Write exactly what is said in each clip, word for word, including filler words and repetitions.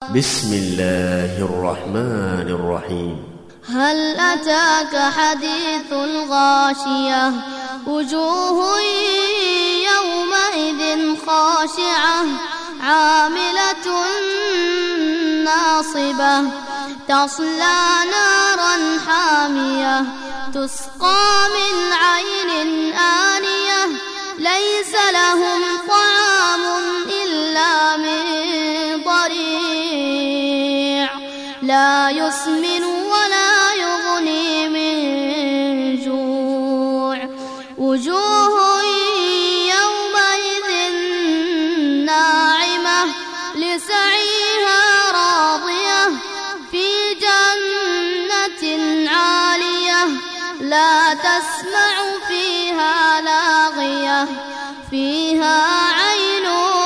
بسم الله الرحمن الرحيم. هل أتاك حديث الغاشية وجوه يومئذ خاشعة عاملة ناصبة تصلى نارا حامية تسقى من عين آنية ليس لهم طعام إلا من ضريع لا يسمن ولا يغني من جوع وجوه يومئذ ناعمة لسعيها راضية في جنة عالية لا تسمع فيها لاغية فيها عين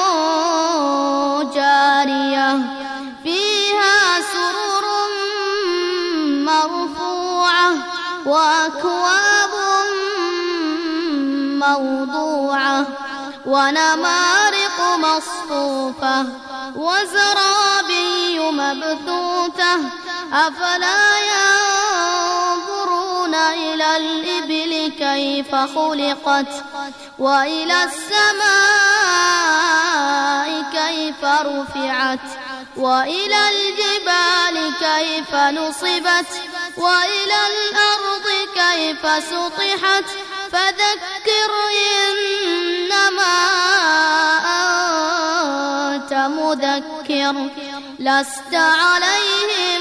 جارية فيها سرر مرفوعة وأكواب موضوعة ونمارق مصفوفة وزرابي مبثوثة أفلا ينظرون إلى الإبل كيف خلقت وإلى السماء كيف رفعت وإلى الجبال كيف نصبت وإلى الأرض كيف سطحت فذكر إنما أنت مذكر لست عليهم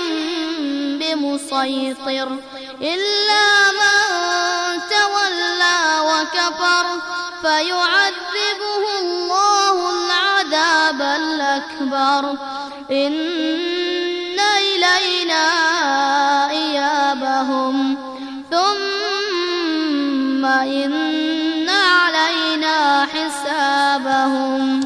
بمسيطر إلا من تولى وكفر فيعذبه الله العذاب الأكبر إن إلينا إيابهم ثم إن علينا حسابهم.